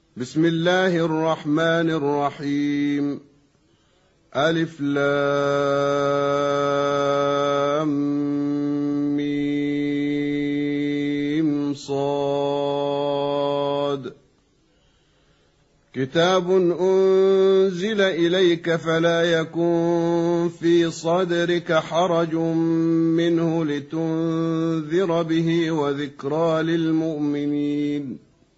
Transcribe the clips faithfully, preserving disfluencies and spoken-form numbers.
بسم الله الرحمن الرحيم. ألف لام ميم صاد. كتاب أنزل إليك فلا يكن في صدرك حرج منه لتنذر به وذكرى للمؤمنين.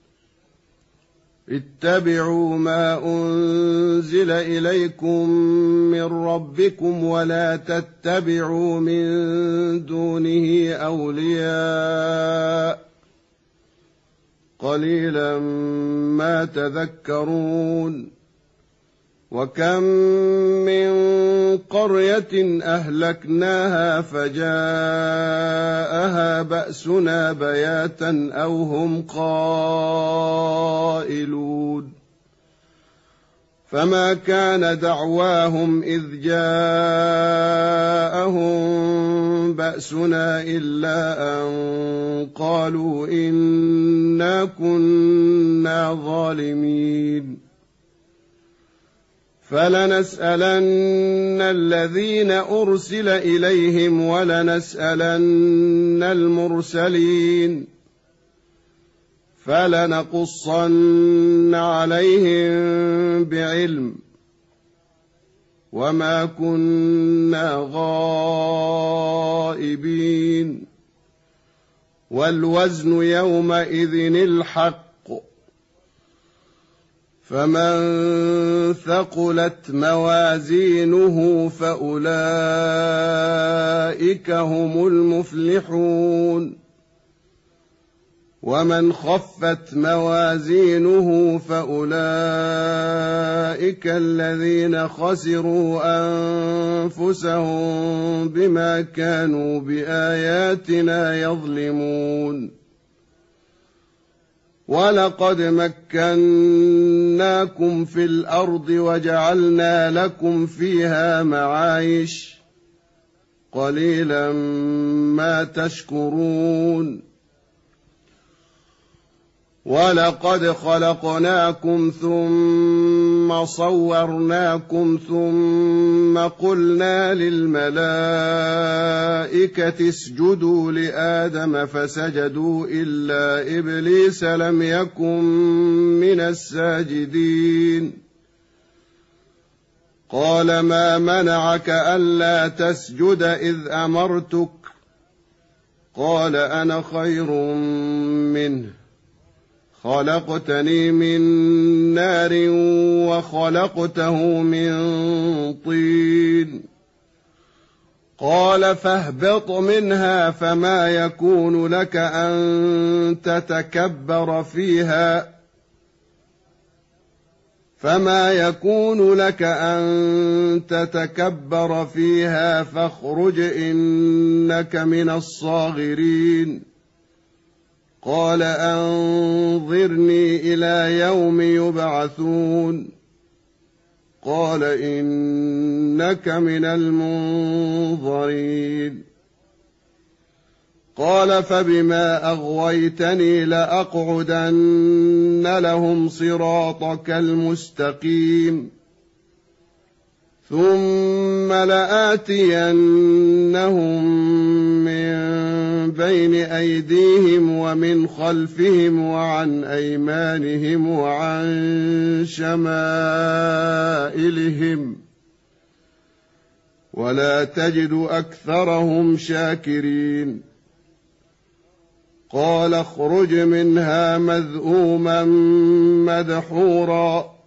اتبعوا ما أنزل إليكم من ربكم ولا تتبعوا من دونه أولياء قليلا ما تذكرون. وكم من قرية أهلكناها فجاءها بأسنا بياتا أو هم قائلون. فما كان دعواهم إذ جاءهم بأسنا إلا أن قالوا إنا كنا ظالمين. فلنسألن الذين أرسل إليهم ولنسألن المرسلين فلنقصن عليهم بعلم وما كنا غائبين. والوزن يومئذ الحق فمن ثقلت موازينه فأولئك هم المفلحون. ومن خفت موازينه فأولئك الذين خسروا أنفسهم بما كانوا بآياتنا يظلمون. ولقد مكناكم في الأرض وجعلنا لكم فيها معايش قليلا ما تشكرون. ولقد خلقناكم ثم صورناكم ثم قلنا للملائكة اسجدوا لآدم فسجدوا إلا إبليس لم يكن من الساجدين. قال ما منعك ألا تسجد إذ أمرتك؟ قال أنا خير منه خلقتني من نار وخلقته من طين. قال فاهبط منها فما يكون لك أن تتكبر فيها فما يكون لك أن تتكبر فيها فاخرج إنك من الصاغرين. قال أنظرني إلى يوم يبعثون. قال إنك من المنظرين. قال فبما أغويتني لأقعدن لهم صراطك المستقيم ثم لآتينهم من بين أيديهم ومن خلفهم وعن أيمانهم وعن شمائلهم ولا تجد أكثرهم شاكرين. قال اخرج منها مذءوما مدحورا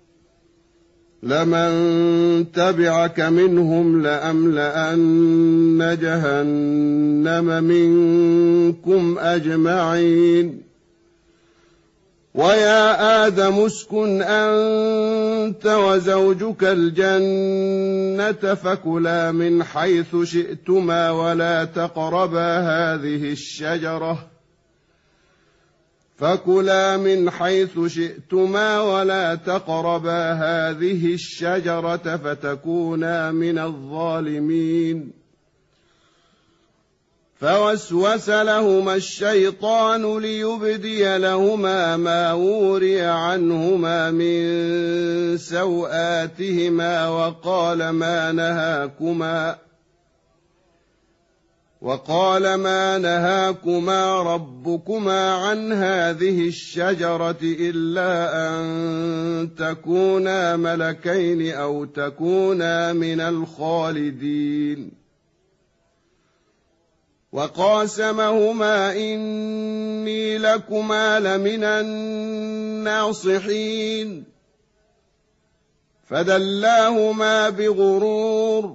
لمن تبعك منهم لأملأن جهنم منكم أجمعين. ويا آدم اسكن أنت وزوجك الجنة فكلا من حيث شئتما ولا تقربا هذه الشجرة فكلا من حيث شئتما ولا تقربا هذه الشجرة فتكونا من الظالمين. فوسوس لهما الشيطان ليبدي لهما ما وري عنهما من سوآتهما وقال ما نهاكما وقال ما نهاكما ربكما عن هذه الشجرة إلا أن تكونا ملكين أو تكونا من الخالدين وقاسمهما إني لكما لمن الناصحين فدلاهما بغرور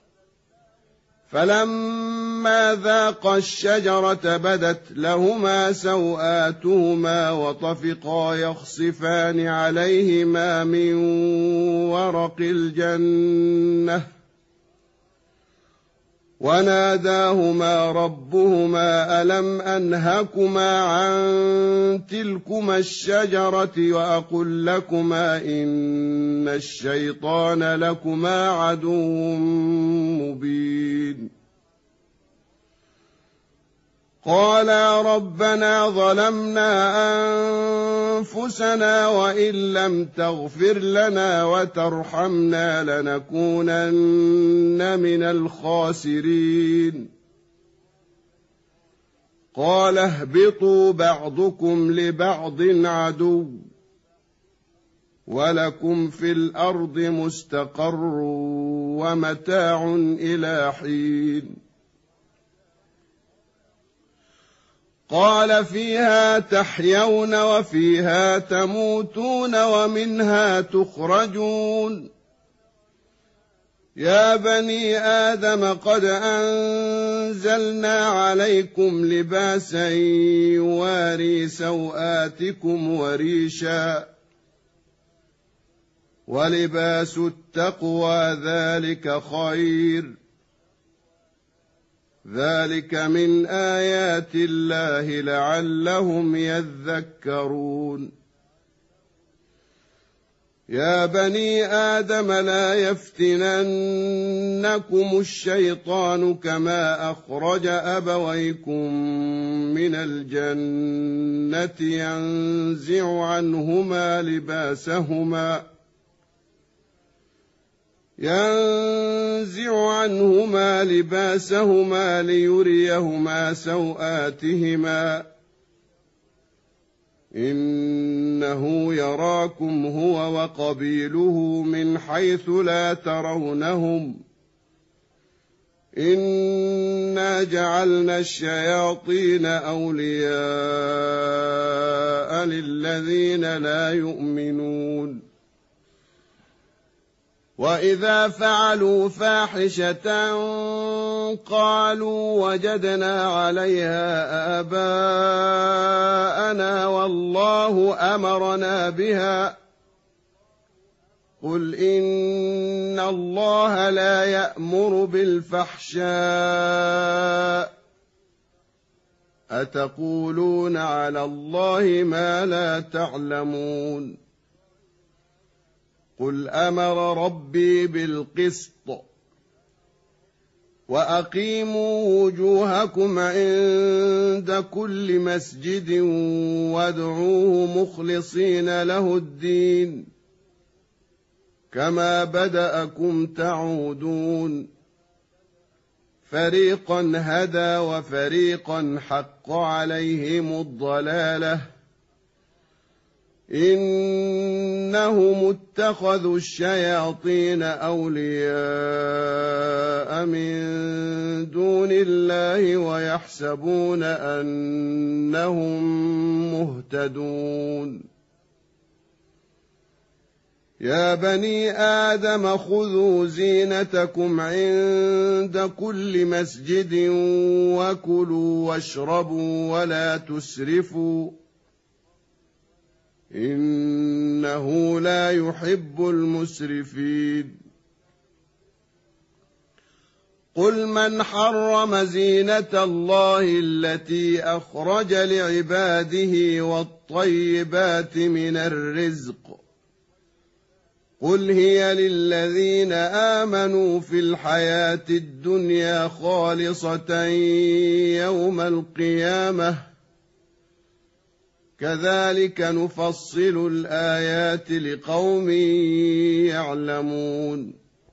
فلما ذاقا الشجرة بدت لهما سوآتهما وطفقا يخصفان عليهما من ورق الجنة وناداهما ربهما ألم أنهكما عن تلكما الشجرة وأقل لكما إن الشيطان لكما عدو مبين قالا ربنا ظلمنا أنفسنا وإن لم تغفر لنا وترحمنا لنكونن من الخاسرين قال اهبطوا بعضكم لبعض عدو ولكم في الأرض مستقر ومتاع إلى حين قال فيها تحيون وفيها تموتون ومنها تخرجون يا بني آدم قد أنزلنا عليكم لباسا يواري سوآتكم وريشا ولباس التقوى ذلك خير ذلك من آيات الله لعلهم يذكرون يا بني آدم لا يفتننكم الشيطان كما أخرج أبويكم من الجنة ينزع عنهما لباسهما ينزع عنهما لباسهما ليريهما سوآتهما إنه يراكم هو وقبيله من حيث لا ترونهم إنا جعلنا الشياطين أولياء للذين لا يؤمنون وإذا فعلوا فاحشة قالوا وجدنا عليها آباءنا والله أمرنا بها قل إن الله لا يأمر بالفحشاء أتقولون على الله ما لا تعلمون قل أمر ربي بالقسط وأقيموا وجوهكم عند كل مسجد وادعوه مخلصين له الدين كما بدأكم تعودون فريقا هدى وفريقا حق عليهم الضلالة إنهم اتخذوا الشياطين أولياء من دون الله ويحسبون أنهم مهتدون يا بني آدم خذوا زينتكم عند كل مسجد وكلوا واشربوا ولا تسرفوا إنه لا يحب المسرفين قل من حرم زينة الله التي أخرج لعباده والطيبات من الرزق قل هي للذين آمنوا في الحياة الدنيا خالصة يوم القيامة كذلك نفصل الآيات لقوم يعلمون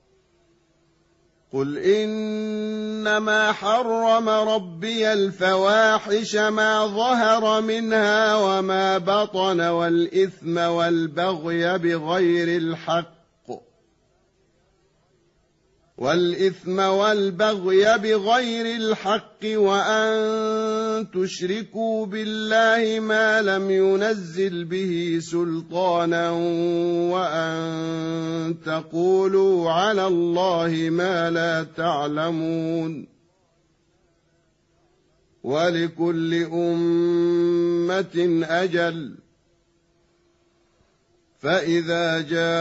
قل إنما حرم ربي الفواحش ما ظهر منها وما بطن والإثم والبغي بغير الحق والإثم والبغي بغير الحق وأن تشركوا بالله ما لم ينزل به سلطانا وأن تقولوا على الله ما لا تعلمون ولكل أمة أجل فإذا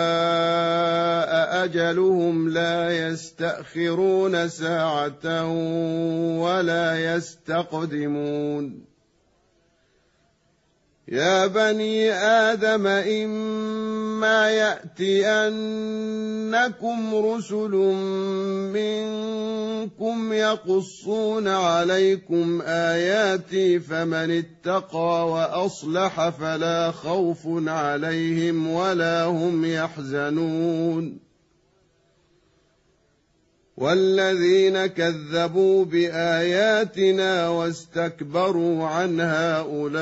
جاء أجلهم لا يستأخرون ساعة ولا يستقدمون يا بني آدم إما يأتينكم رسل منكم يقصون عليكم آياتي فمن اتقى وأصلح فلا خوف عليهم ولا هم يحزنون والذين كذبوا بآياتنا واستكبروا عنها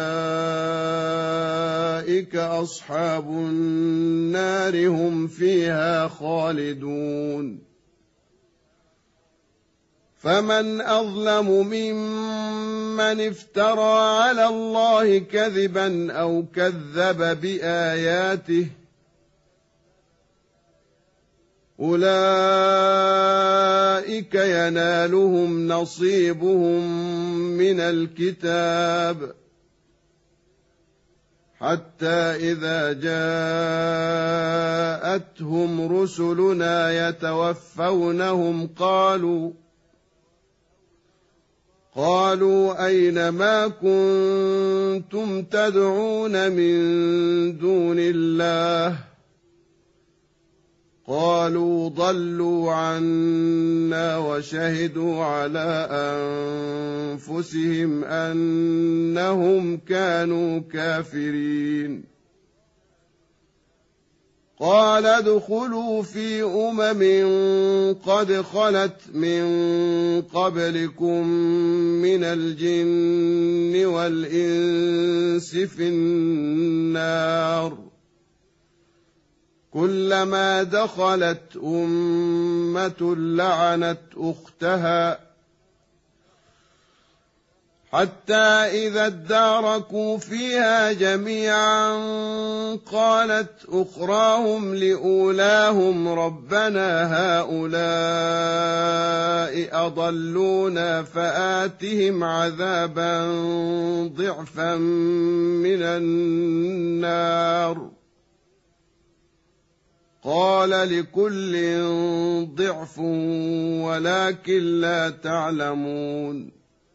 أولئك أصحاب النار هم فيها خالدون فمن أظلم ممن افترى على الله كذبا أو كذب بآياته أولئك ينالهم نصيبهم من الكتاب حتى إذا جاءتهم رسلنا يتوفونهم قالوا قالوا أين ما كنتم تدعون من دون الله قالوا ضلوا عنا وشهدوا على أنفسهم أنهم كانوا كافرين قال ادخلوا في أمم قد خلت من قبلكم من الجن والإنس في النار كلما دخلت أمة لعنت أختها حتى إذا اداركوا فيها جميعا قالت أخراهم لأولاهم ربنا هؤلاء أضلونا فآتهم عذابا ضعفا من النار قال لكل ضعف ولكن لا تعلمون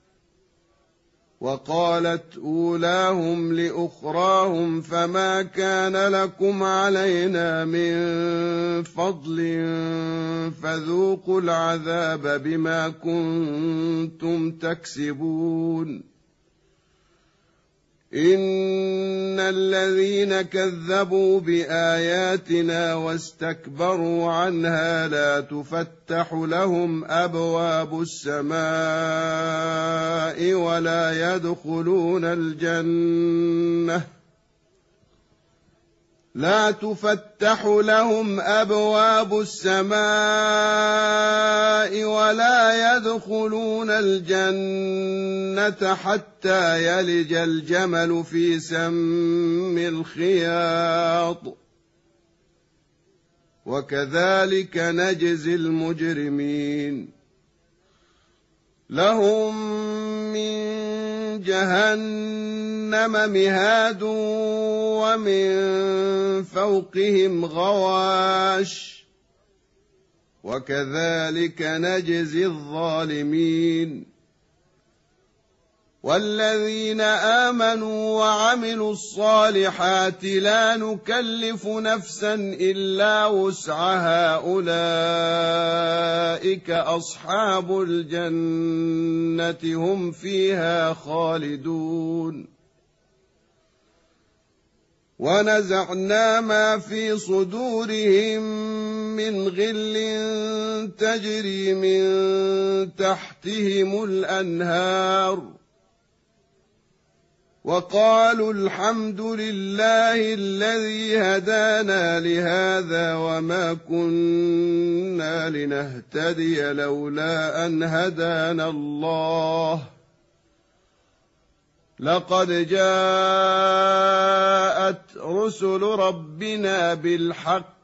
وقالت أولاهم لأخراهم فما كان لكم علينا من فضل فذوقوا العذاب بما كنتم تكسبون إن الذين كذبوا بآياتنا واستكبروا عنها لا تفتح لهم أبواب السماء ولا يدخلون الجنة لا تفتح لهم أبواب السماء ولا يدخلون الجنة حتى يلج الجمل في سم الخياط وكذلك نجزي المجرمين لهم من جهنم مهاد ومن فوقهم غواش وكذلك نجزي الظالمين والذين آمنوا وعملوا الصالحات لا نكلف نفسا إلا وسعها أولئك أصحاب الجنة هم فيها خالدون ونزعنا ما في صدورهم من غل تجري من تحتهم الأنهار وقالوا الحمد لله الذي هدانا لهذا وما كنا لنهتدي لولا أن هدانا الله لقد جاءت رسل ربنا بالحق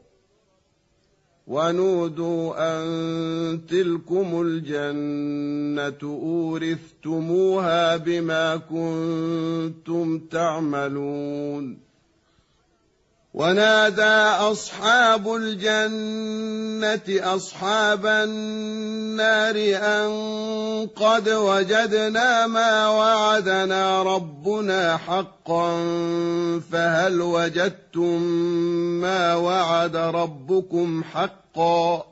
ونودوا أن تلكم الجنة أورثتموها بما كنتم تعملون ونادى أصحاب الجنة أصحاب النار أن قد وجدنا ما وعدنا ربنا حقا فهل وجدتم ما وعد ربكم حقا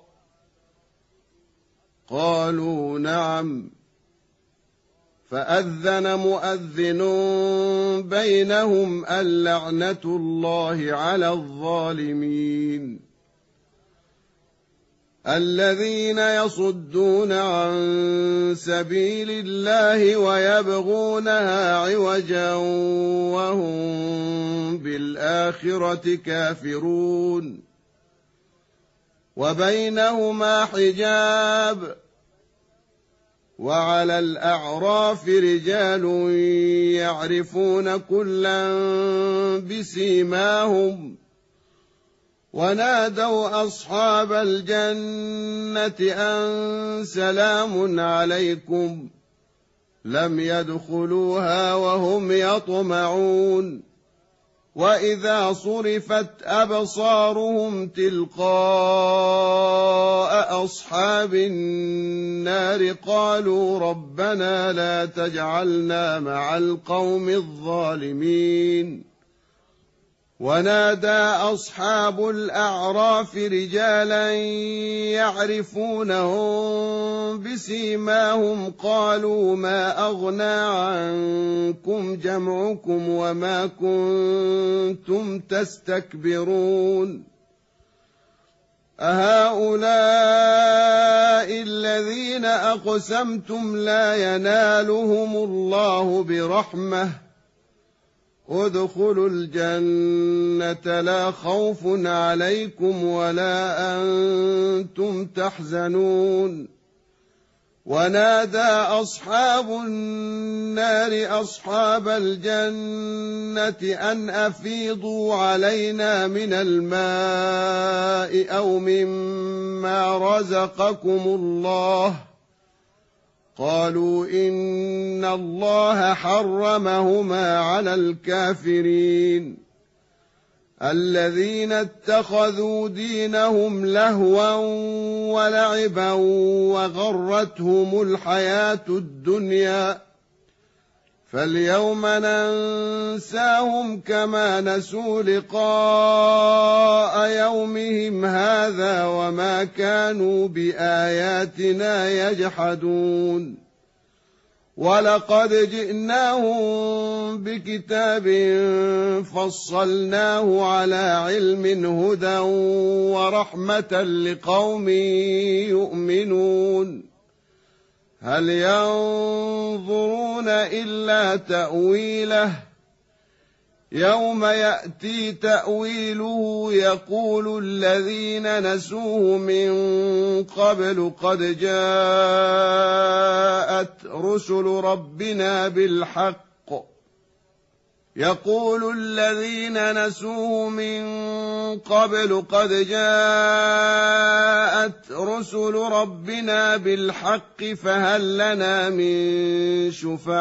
قالوا نعم فأذن مؤذن بينهم اللعنة الله على الظالمين الذين يصدون عن سبيل الله ويبغونها عوجا وهم بالآخرة كافرون وبينهما حجاب وعلى الأعراف رجال يعرفون كلا بسيماهم ونادوا أصحاب الجنة أن سلام عليكم لم يدخلوها وهم يطمعون وإذا صرفت أبصارهم تلقاء أصحاب النار قالوا ربنا لا تجعلنا مع القوم الظالمين ونادى أصحاب الأعراف رجالا يعرفونهم بسيماهم قالوا ما أغنى عنكم جمعكم وما كنتم تستكبرون أهؤلاء الذين أقسمتم لا ينالهم الله برحمة ادخلوا الجنة لا خوف عليكم ولا أنتم تحزنون ونادى أصحاب النار أصحاب الجنة أن أفيضوا علينا من الماء أو مما رزقكم الله قالوا إن الله حرمهما على الكافرين الذين اتخذوا دينهم لهوا ولعبا وغرتهم الحياة الدنيا فاليوم ننساهم كما نسوا لقاء يومهم هذا وما كانوا بآياتنا يجحدون ولقد جئناهم بكتاب فصلناه على علم هدى ورحمة لقوم يؤمنون هل ينظرون إلا تأويله يوم يأتي تأويله يقول الذين نسوه من قبل قد جاءت رسل ربنا بالحق يقول الذين نسوه من قبل قد جاءت رسل ربنا بالحق فهل لنا من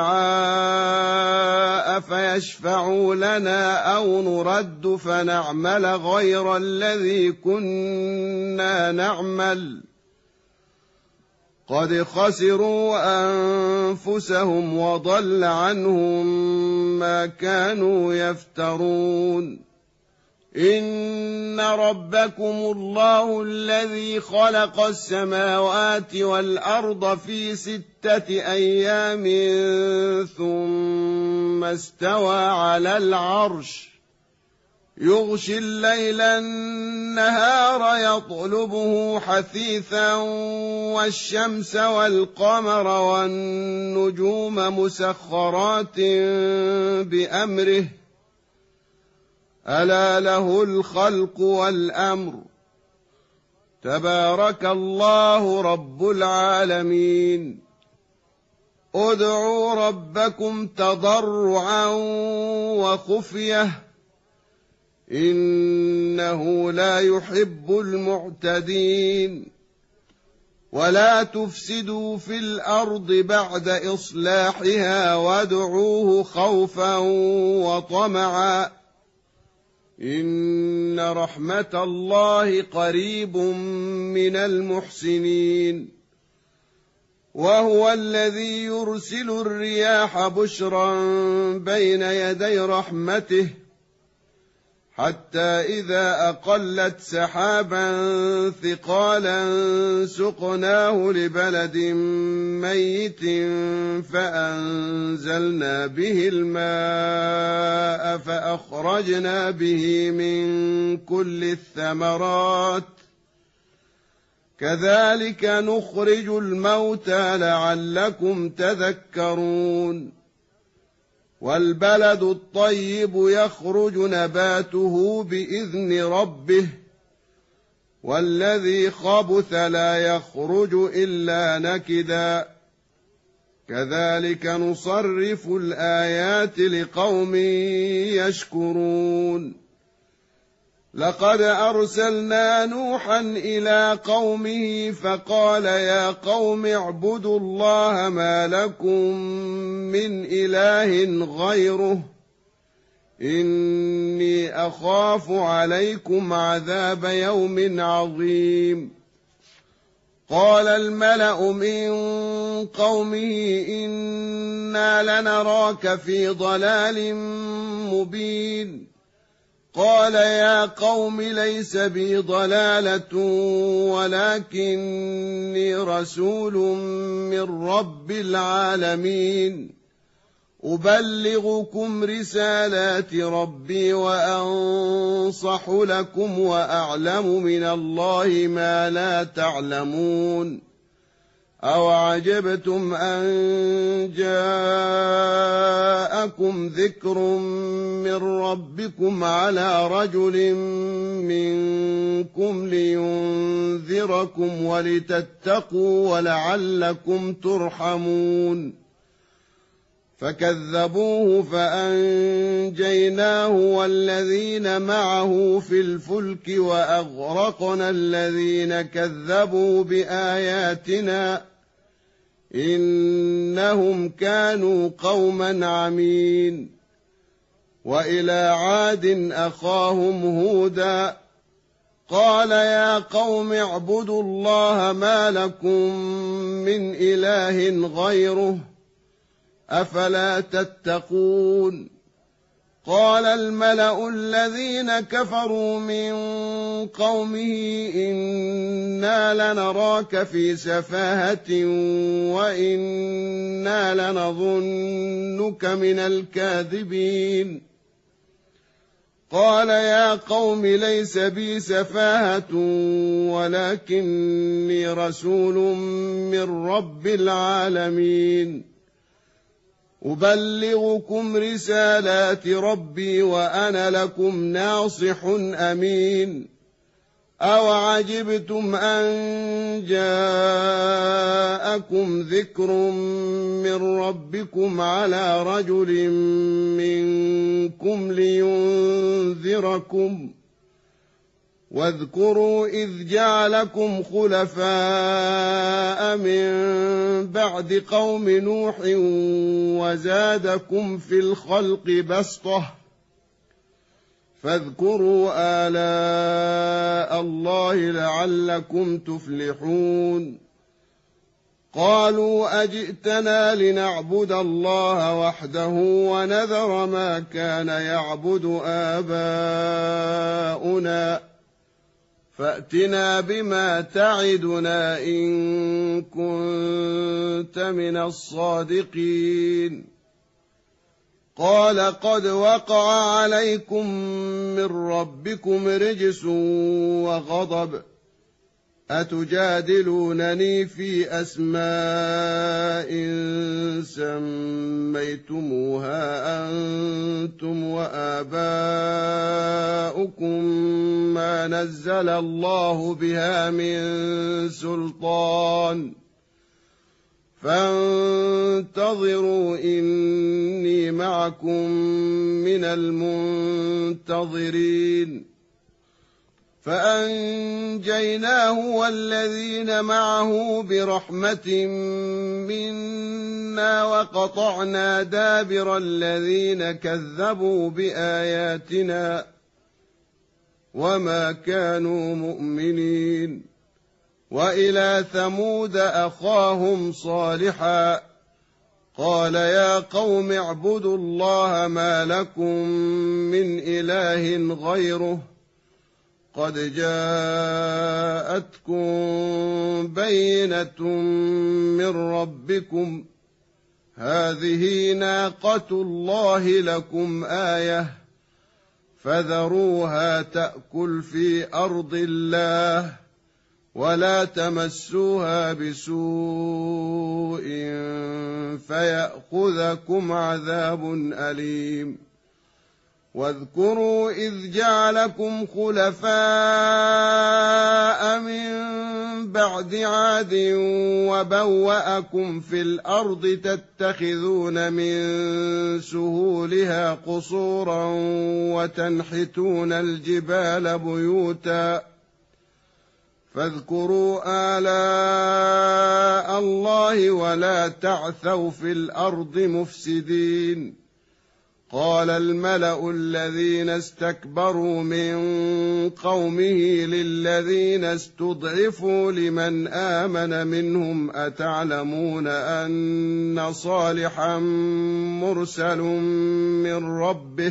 شفعاء فيشفعوا لنا أو نرد فنعمل غير الذي كنا نعمل قد خسروا أنفسهم وضل عنهم ما كانوا يفترون إن ربكم الله الذي خلق السماوات والأرض في ستة أيام ثم استوى على العرش يغشي الليل النهار يطلبه حثيثا والشمس والقمر والنجوم مسخرات بأمره ألا له الخلق والأمر تبارك الله رب العالمين ادعوا ربكم تضرعا وخفية إنه لا يحب المعتدين ولا تفسدوا في الأرض بعد إصلاحها وادعوه خوفا وطمعا إن رحمة الله قريب من المحسنين وهو الذي يرسل الرياح بشرا بين يدي رحمته حتى إذا أقلت سحابا ثقالا سقناه لبلد ميت فأنزلنا به الماء فأخرجنا به من كل الثمرات كذلك نخرج الموتى لعلكم تذكرون والبلد الطيب يخرج نباته بإذن ربه والذي خبث لا يخرج إلا نكدا كذلك نصرف الآيات لقوم يشكرون لقد أرسلنا نوحا إلى قومه فقال يا قوم اعبدوا الله ما لكم من إله غيره إني أخاف عليكم عذاب يوم عظيم قال الملأ من قومه إنا لنراك في ضلال مبين قال يا قوم ليس بي ضلالة ولكني رسول من رب العالمين أبلغكم رسالات ربي وأنصح لكم وأعلم من الله ما لا تعلمون أوعجبتم أن جاءكم ذكر من ربكم على رجل منكم لينذركم ولتتقوا ولعلكم ترحمون فكذبوه فأنجيناه والذين معه في الفلك وأغرقنا الذين كذبوا بآياتنا إنهم كانوا قوما عمين وإلى عاد أخاهم هودا قال يا قوم اعبدوا الله ما لكم من إله غيره أفلا تتقون قال الملأ الذين كفروا من قومه إنا لنراك في سفاهة وإنا لنظنك من الكاذبين قال يا قوم ليس بي سفاهة ولكني رسول من رب العالمين أبلغكم رسالات ربي وأنا لكم ناصح أمين أوعجبتم أن جاءكم ذكر من ربكم على رجل منكم لينذركم واذكروا إذ جعلكم خلفاء من بعد قوم نوح وزادكم في الخلق بسطة فاذكروا آلاء الله لعلكم تفلحون قالوا أجئتنا لنعبد الله وحده ونذر ما كان يعبد آباؤنا فأتنا بما تعدنا إن كنت من الصادقين قال قد وقع عليكم من ربكم رجس وغضب أتجادلونني في أسماء سميتموها أنتم وآباؤكم ما نزل الله بها من سلطان فانتظروا إني معكم من المنتظرين فأنجيناه والذين معه برحمة منا وقطعنا دابر الذين كذبوا بآياتنا وما كانوا مؤمنين وإلى ثمود أخاهم صالحا قال يا قوم اعبدوا الله ما لكم من إله غيره قد جاءتكم بينة من ربكم هذه ناقة الله لكم آية فذروها تأكل في أرض الله ولا تمسوها بسوء فيأخذكم عذاب أليم واذكروا إذ جعلكم خلفاء من بعد عاد وبوأكم في الأرض تتخذون من سهولها قصورا وتنحتون الجبال بيوتا فاذكروا آلاء الله ولا تعثوا في الأرض مفسدين قال الملأ الذين استكبروا من قومه للذين استضعفوا لمن آمن منهم أتعلمون أن صالحا مرسل من ربه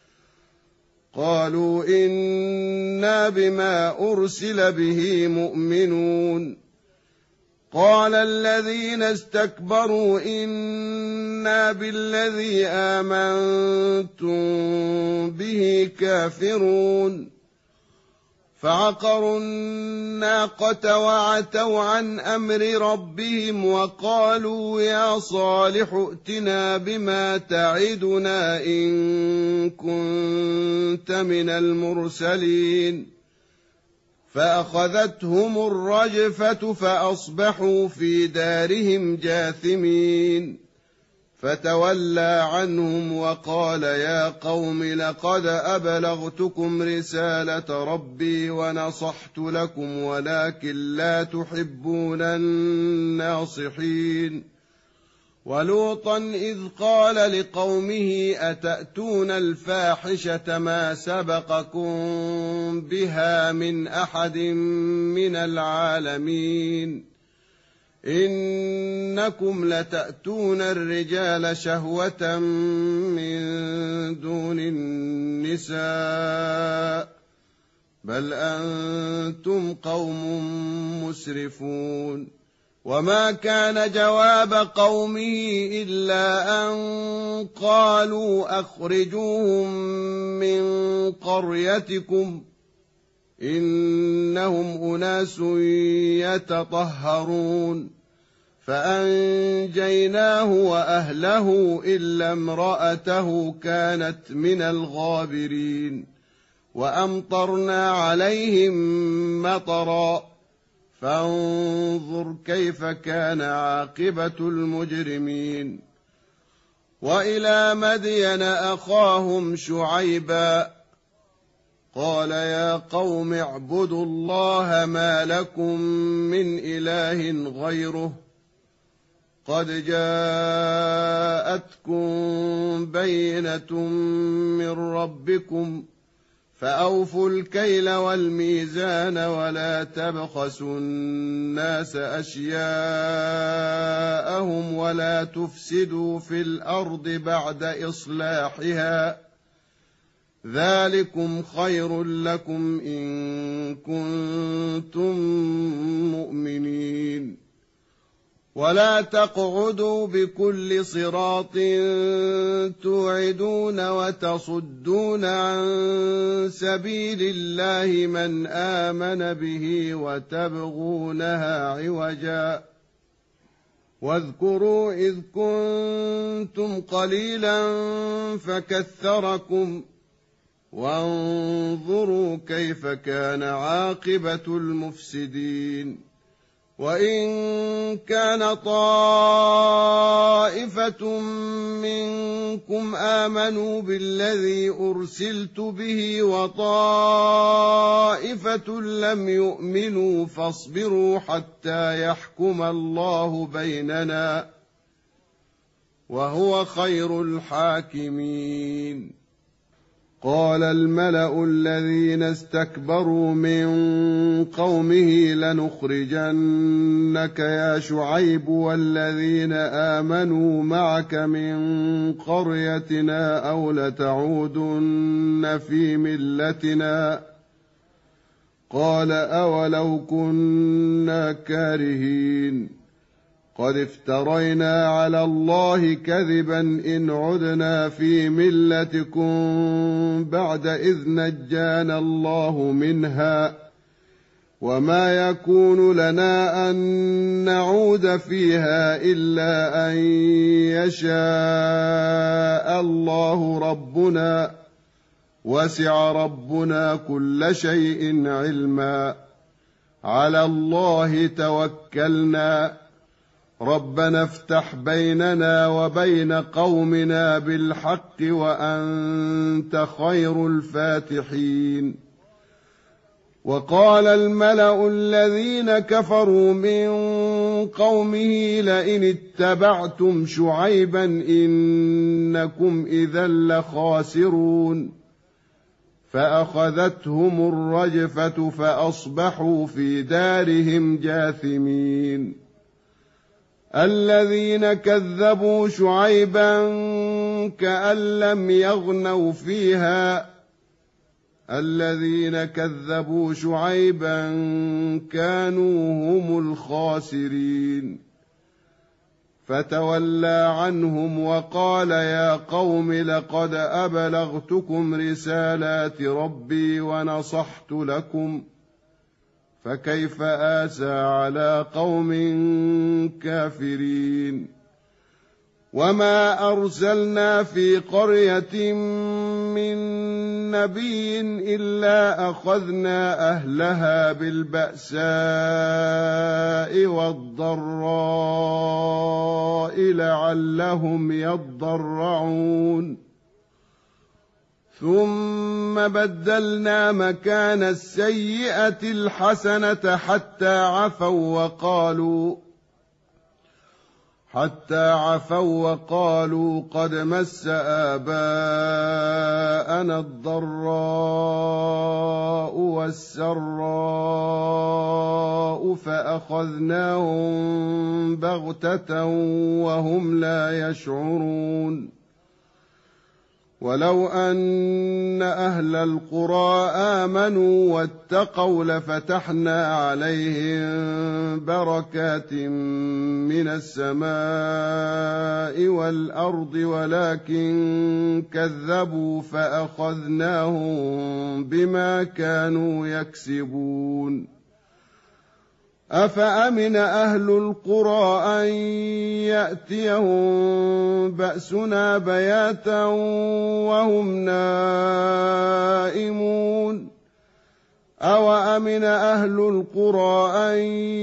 قالوا إنا بما أرسل به مؤمنون قال الذين استكبروا إنا بالذي آمنتم به كافرون فعقروا الناقة وعتوا عن أمر ربهم وقالوا يا صالح ائتنا بما تعدنا إن كنت من المرسلين فأخذتهم الرجفة فأصبحوا في دارهم جاثمين فتولى عنهم وقال يا قوم لقد أبلغتكم رسالة ربي ونصحت لكم ولكن لا تحبون الناصحين ولوطا إذ قال لقومه أتأتون الفاحشة ما سبقكم بها من أحد من العالمين إنكم لتأتون الرجال شهوة من دون النساء بل أنتم قوم مسرفون وما كان جواب قومه إلا أن قالوا أخرجوهم من قريتكم إنهم أناس يتطهرون فأنجيناه وأهله إلا امرأته كانت من الغابرين وأمطرنا عليهم مطرا فانظر كيف كان عاقبة المجرمين وإلى مدين أخاهم شعيبا قال يا قوم اعبدوا الله ما لكم من إله غيره قد جاءتكم بينة من ربكم فأوفوا الكيل والميزان ولا تبخسوا الناس أشياءهم ولا تفسدوا في الأرض بعد إصلاحها ذلكم خير لكم إن كنتم مؤمنين. ولا تقعدوا بكل صراط توعدون وتصدون عن سبيل الله من آمن به وتبغونها عوجا واذكروا إذ كنتم قليلا فكثركم وانظروا كيف كان عاقبة المفسدين. وإن كان طائفة منكم آمنوا بالذي أرسلت به وطائفة لم يؤمنوا فاصبروا حتى يحكم الله بيننا وهو خير الحاكمين. قال الملأ الذين استكبروا من قومه لنخرجنك يا شعيب والذين آمنوا معك من قريتنا أو لتعودن في ملتنا قال أولو كنا كارهين قد افترينا على الله كذبا إن عدنا في ملتكم بعد إذ نجانا الله منها وما يكون لنا أن نعود فيها إلا أن يشاء الله ربنا وسع ربنا كل شيء علما على الله توكلنا ربنا افتح بيننا وبين قومنا بالحق وأنت خير الفاتحين. وقال الملأ الذين كفروا من قومه لئن اتبعتم شعيبا إنكم إذا لخاسرون فأخذتهم الرجفة فأصبحوا في دارهم جاثمين. الذين كذبوا شعيبا كأن لم يغنوا فيها الذين كذبوا شعيبا كانوا هم الخاسرين فتولى عنهم وقال يا قوم لقد أبلغتكم رسالات ربي ونصحت لكم فكيف آسى على قوم كافرين. وما أرسلنا في قرية من نبي إلا أخذنا أهلها بالبأساء والضراء لعلهم يضرعون ثم بدلنا مكان السيئة الحسنة حتى عفوا وقالوا حتى عفوا وقالوا قد مس آباءنا الضراء والسراء فأخذناهم بغتة وهم لا يشعرون. ولو أن أهل القرى آمنوا واتقوا لفتحنا عليهم بركات من السماء والأرض ولكن كذبوا فأخذناهم بما كانوا يكسبون. أفأمن أهل القرى أن يأتيهم بأسنا بياتا وهم نائمون أوأمن أهل القرى أن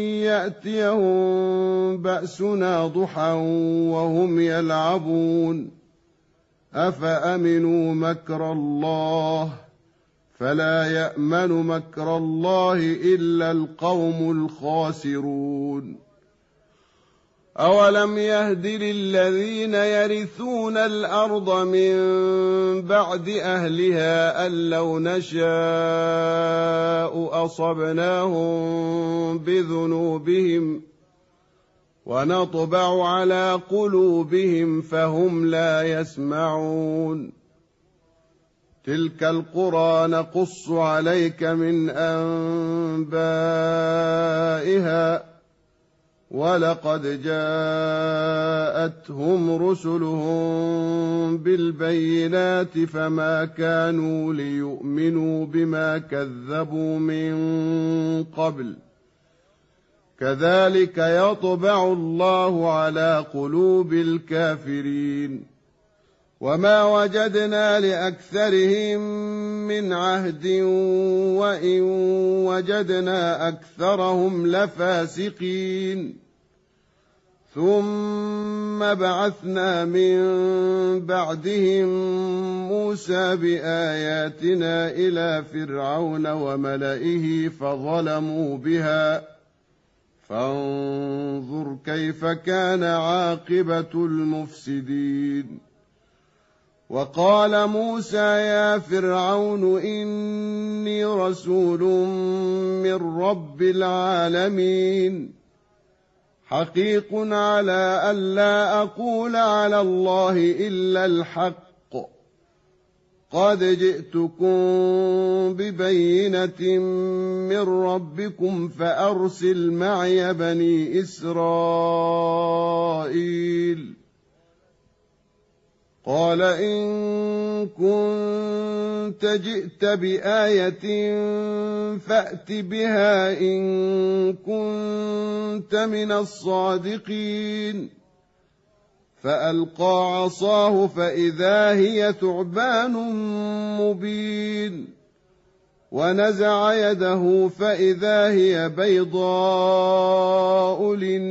يأتيهم بأسنا ضحى وهم يلعبون أفأمنوا مكر الله فلا يأمن مكر الله إلا القوم الخاسرون. أولم يهد للذين يرثون الأرض من بعد أهلها أن لو نشاء أصبناهم بذنوبهم ونطبع على قلوبهم فهم لا يسمعون تلك القرى نقص عليك من أنبائها ولقد جاءتهم رسلهم بالبينات فما كانوا ليؤمنوا بما كذبوا من قبل كذلك يطبع الله على قلوب الكافرين وما وجدنا لأكثرهم من عهد وإن وجدنا أكثرهم لفاسقين ثم بعثنا من بعدهم موسى بآياتنا إلى فرعون وملئه فظلموا بها فانظر كيف كان عاقبة المفسدين وقال موسى يا فرعون إني رسول من رب العالمين حقيق على ألا أقول على الله إلا الحق قد جئتكم ببينة من ربكم فأرسل معي بني إسرائيل قال إن كنت جئت بآية فأت بها إن كنت من الصادقين فألقى عصاه فإذا هي ثعبان مبين ونزع يده فإذا هي بيضاء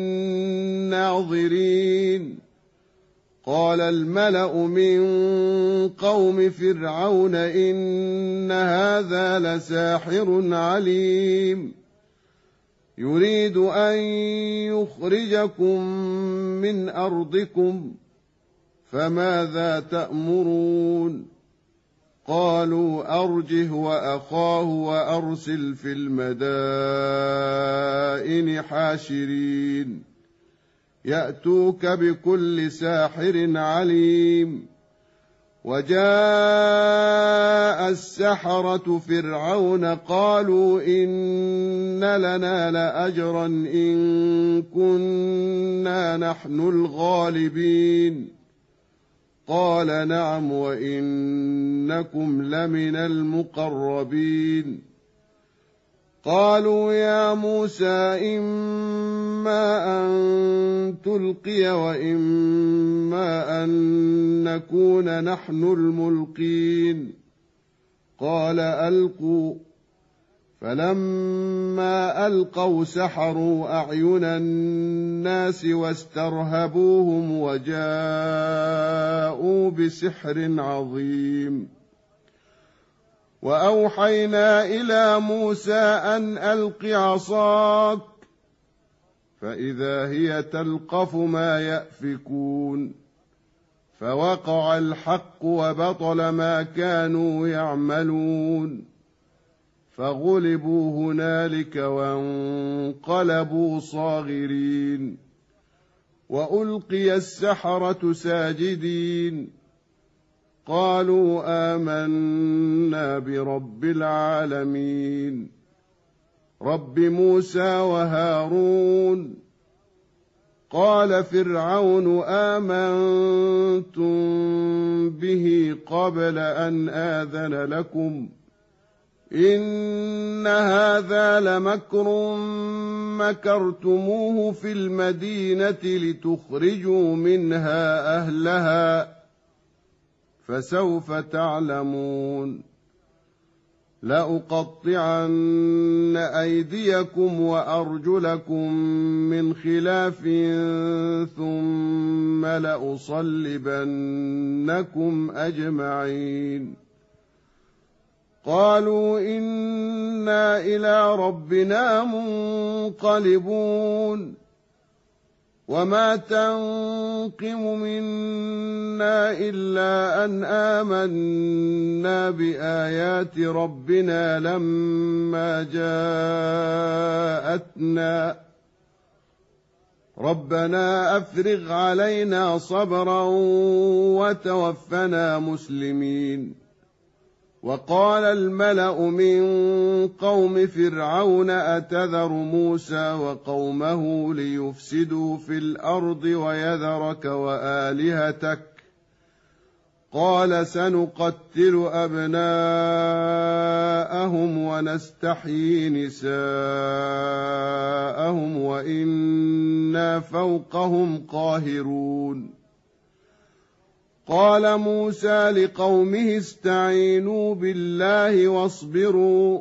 للناظرين قال الملأ من قوم فرعون إن هذا لساحر عليم يريد أن يخرجكم من أرضكم فماذا تأمرون قالوا أرجه وأخاه وأرسل في المدائن حاشرين يأتوك بكل ساحر عليم وجاء السحرة فرعون قالوا إن لنا لأجرا إن كنا نحن الغالبين قال نعم وإنكم لمن المقربين قالوا يا موسى إما أن تلقي وإما أن نكون نحن الملقين قال ألقوا فلما ألقوا سحروا أعين الناس واسترهبوهم وجاءوا بسحر عظيم وأوحينا إلى موسى أن ألق عصاك فإذا هي تلقف ما يأفكون فوقع الحق وبطل ما كانوا يعملون فغلبوا هنالك وانقلبوا صاغرين وألقي السحرة ساجدين قالوا آمنا برب العالمين رب موسى وهارون قال فرعون آمنتم به قبل أن آذن لكم إن هذا لمكر مكرتموه في المدينة لتخرجوا منها أهلها فسوف تعلمون لأقطعن أيديكم وأرجلكم من خلاف ثم لأصلبنكم أجمعين قالوا إنا إلى ربنا منقلبون وما تنقم منا إلا أن آمنا بآيات ربنا لما جاءتنا ربنا أفرغ علينا صبرا وتوفنا مسلمين. وقال الملأ من قوم فرعون أتذر موسى وقومه ليفسدوا في الأرض ويذرك وآلهتك قال سنقتل أبناءهم ونستحيي نساءهم وإنا فوقهم قاهرون. قال موسى لقومه استعينوا بالله واصبروا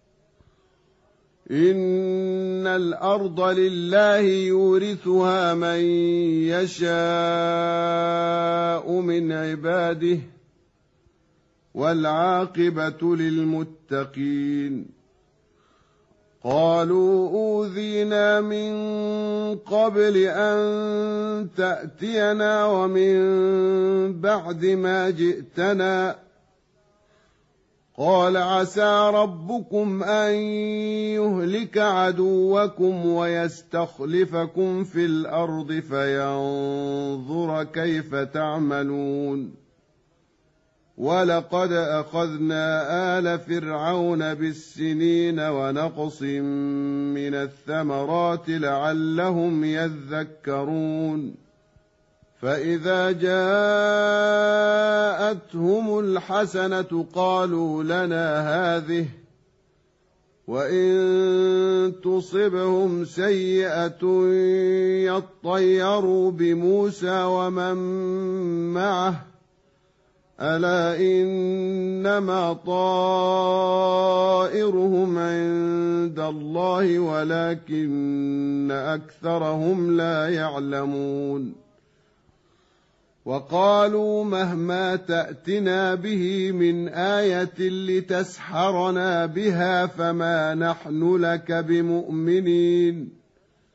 إن الأرض لله يورثها من يشاء من عباده والعاقبة للمتقين. قالوا أوذينا من قبل أن تأتينا ومن بعد ما جئتنا قال عسى ربكم أن يهلك عدوكم ويستخلفكم في الأرض فينظر كيف تعملون. ولقد أخذنا آل فرعون بالسنين ونقص من الثمرات لعلهم يذكرون. فإذا جاءتهم الحسنة قالوا لنا هذه وإن تصبهم سيئة يطيروا بموسى ومن معه ألا إنما طائرهم عند الله ولكن أكثرهم لا يعلمون. وقالوا مهما تأتنا به من آية لتسحرنا بها فما نحن لك بمؤمنين.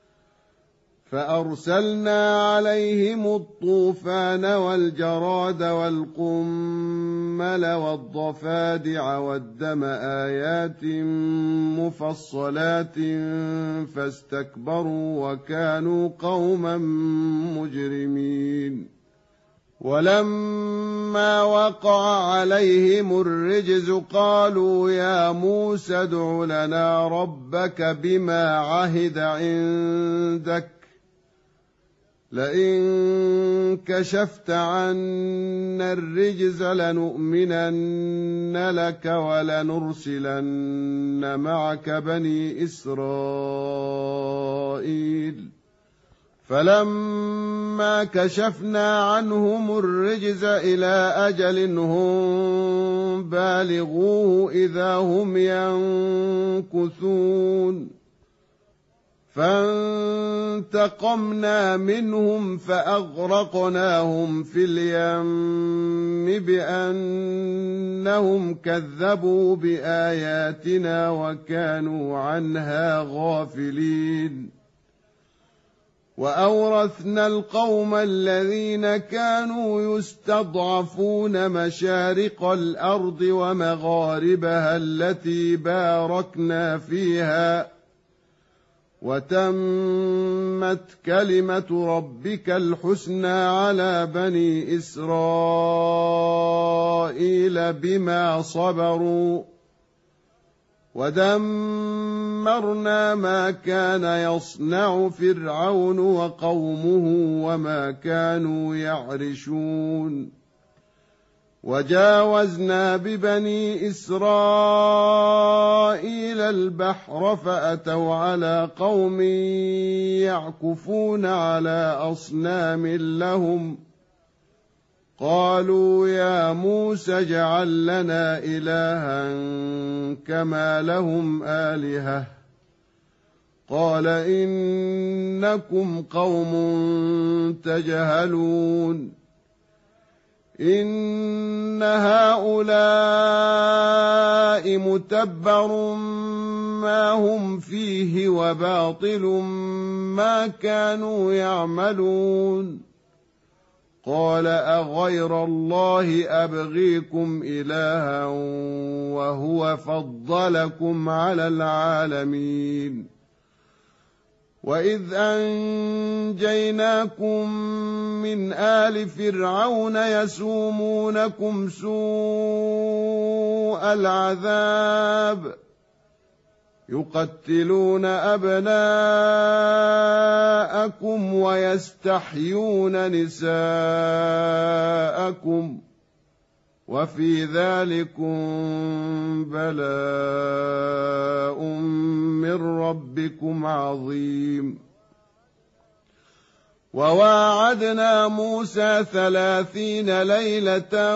فأرسلنا عليهم الطوفان والجراد والقمل والضفادع والدم آيات مفصلات فاستكبروا وكانوا قوما مجرمين. ولما وقع عليهم الرجز قالوا يا موسى ادع لنا ربك بما عهد عندك لئن كشفت عنا الرجز لنؤمنن لك ولنرسلن معك بني إسرائيل. فلما كشفنا عنهم الرجز إلى أجل هم بالغوه إذا هم ينكثون. فانتقمنا منهم فأغرقناهم في اليم بأنهم كذبوا بآياتنا وكانوا عنها غافلين. وأورثنا القوم الذين كانوا يستضعفون مشارق الأرض ومغاربها التي باركنا فيها وتمت كلمة ربك الحسنى على بني إسرائيل بما صبروا ودمرنا ما كان يصنع فرعون وقومه وما كانوا يعرشون. وجاوزنا ببني إسرائيل البحر فأتوا على قوم يعكفون على أصنام لهم قالوا يا موسى اجعل لنا إلها كما لهم آلهة قال إنكم قوم تجهلون. إن هؤلاء متبر ما هم فيه وباطل ما كانوا يعملون قال أغير الله أبغيكم إلها وهو فضلكم على العالمين وإذ أنجيناكم من آل فرعون يسومونكم سوء العذاب يقتلون أبناءكم ويستحيون نساءكم وفي ذلكم بلاء من ربكم عظيم وواعدنا موسى ثلاثين ليلة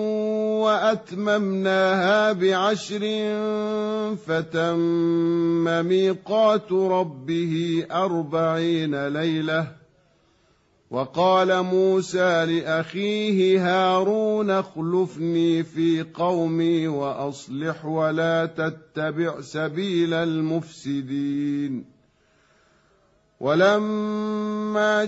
وأتممناها بعشر فتم ميقات ربه أربعين ليلة وقال موسى لأخيه هارون اخلفني في قومي وأصلح ولا تتبع سبيل المفسدين ولما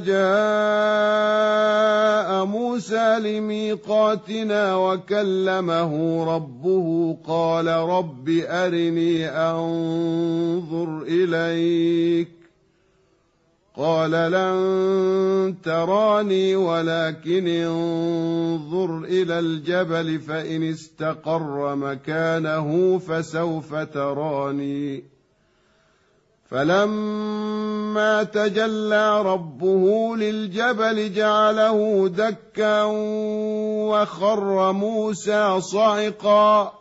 جاء موسى لميقاتنا وكلمه ربه قال رب أرني أنظر إليك قال لن تراني ولكن انظر إلى الجبل فإن استقر مكانه فسوف تراني فلما تجلى ربه للجبل جعله دكا وخر موسى صعقا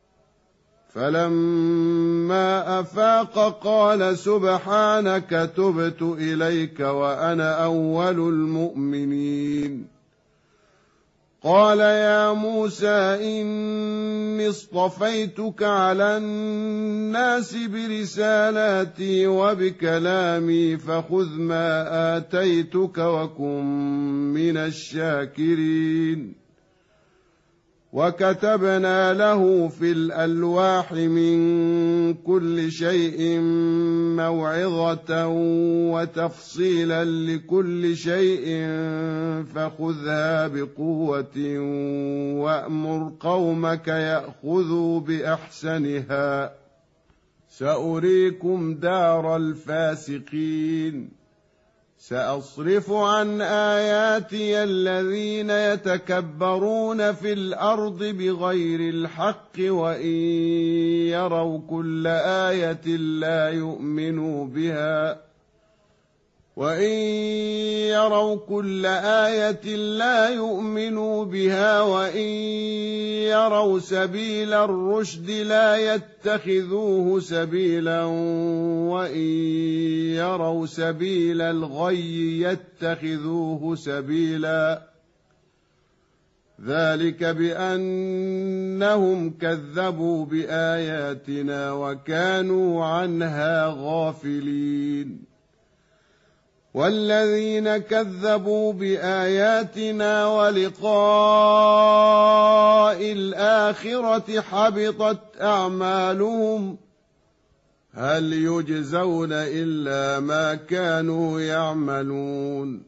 فلما أفاق قال سبحانك تبت إليك وأنا أول المؤمنين قال يا موسى إني اصطفيتك على الناس برسالاتي وبكلامي فخذ ما آتيتك وكن من الشاكرين وكتبنا له في الألواح من كل شيء موعظة وتفصيلا لكل شيء فخذها بقوة وأمر قومك يأخذوا بأحسنها سأريكم دار الفاسقين سأصرف عن آياتي الذين يتكبرون في الأرض بغير الحق وإن يروا كل آية لا يؤمنوا بها وإن يروا كل آية لا يؤمنوا بها وإن يروا سبيل الرشد لا يتخذوه سبيلا وإن يروا سبيل الغي يتخذوه سبيلا ذلك بأنهم كذبوا بآياتنا وكانوا عنها غافلين والذين كذبوا بآياتنا ولقاء الآخرة حبطت أعمالهم هل يجزون إلا ما كانوا يعملون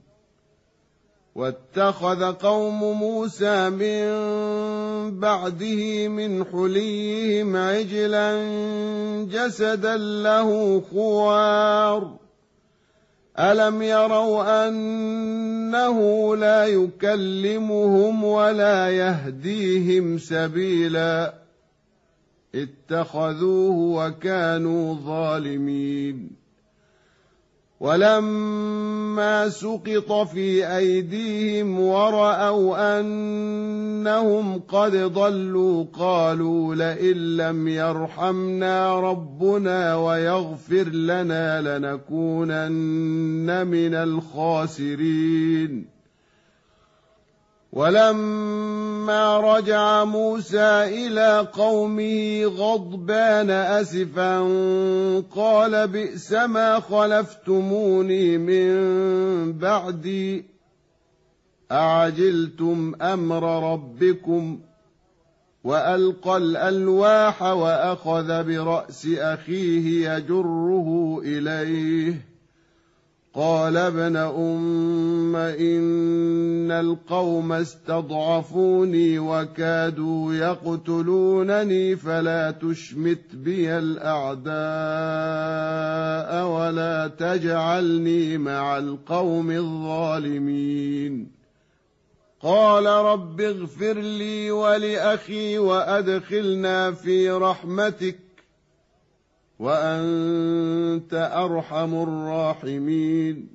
واتخذ قوم موسى من بعده من حليهم عجلا جسدا له خوار ألم يروا أنه لا يكلمهم ولا يهديهم سبيلا اتخذوه وكانوا ظالمين ولما سقط في أيديهم ورأوا أنهم قد ضلوا قالوا لئن لم يرحمنا ربنا ويغفر لنا لنكونن من الخاسرين ولما رجع موسى إلى قومه غضبان أسفا قال بئس ما خلفتموني من بعدي أعجلتم أمر ربكم وألقى الألواح وأخذ برأس أخيه يجره إليه قال ابن أم إن القوم استضعفوني وكادوا يقتلونني فلا تشمت بي الأعداء ولا تجعلني مع القوم الظالمين قال رب اغفر لي ولأخي وأدخلنا في رحمتك وأنت أرحم الراحمين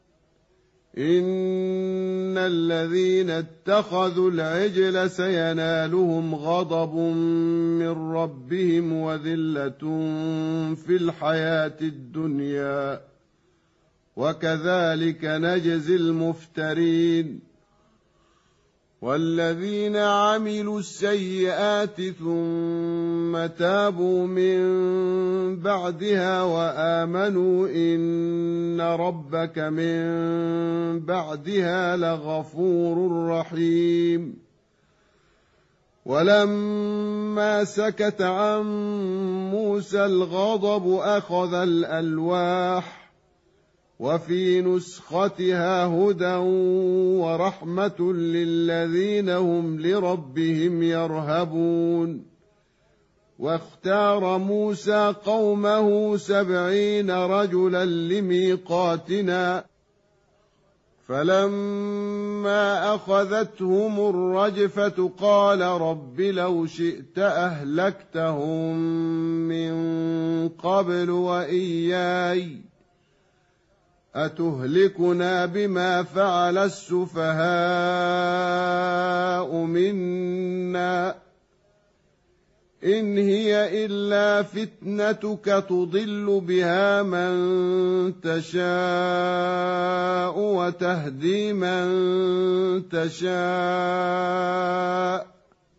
إن الذين اتخذوا العجل سينالهم غضب من ربهم وذلة في الحياة الدنيا وكذلك نجزي المفترين والذين عملوا السيئات ثم تابوا من بعدها وآمنوا إن ربك من بعدها لغفور رحيم ولما سكت عن موسى الغضب أخذ الألواح وفي نسختها هدى ورحمة للذين هم لربهم يرهبون واختار موسى قومه سبعين رجلا لميقاتنا فلما أخذتهم الرجفة قال رب لو شئت أهلكتهم من قبل وإياي أتهلكنا بما فعل السفهاء منا إن هي إلا فتنتك تضل بها من تشاء وتهدي من تشاء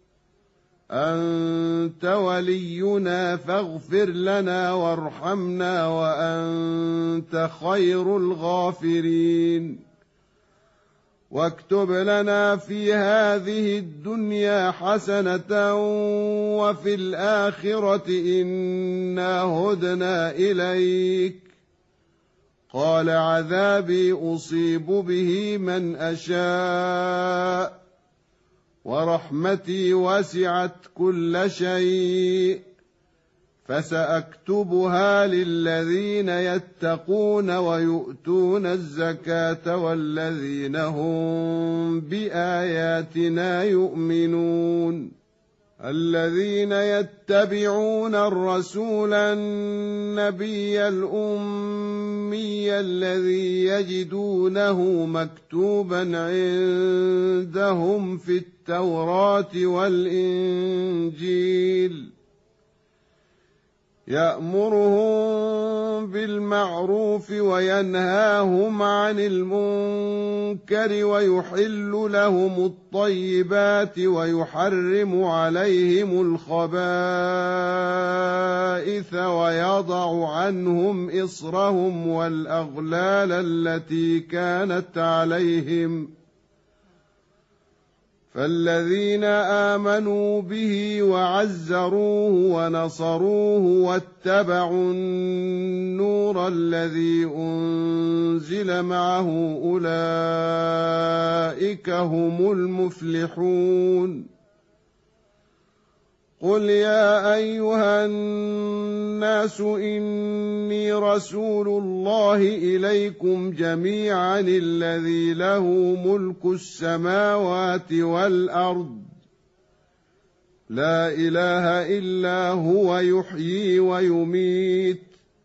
أنت ولينا فاغفر لنا وارحمنا وأنت خير الغافرين واكتب لنا في هذه الدنيا حسنة وفي الآخرة إنا هدنا إليك قال عذابي أصيب به من أشاء ورحمتي وسعت كل شيء فسأكتبها للذين يتقون ويؤتون الزكاة والذين هم بآياتنا يؤمنون الذين يتبعون الرسول النبي الأمي الذي يجدونه مكتوبا عندهم في التوراة والإنجيل يأمرهم بالمعروف وينهاهم عن المنكر ويحل لهم الطيبات ويحرم عليهم الخبائث ويضع عنهم إصرهم والأغلال التي كانت عليهم فالذين آمنوا به وعزروه ونصروه واتبعوا النور الذي أنزل معه أولئك هم المفلحون قل يا أيها الناس إني رسول الله إليكم جميعا الذي له ملك السماوات والأرض لا إله إلا هو يحيي ويميت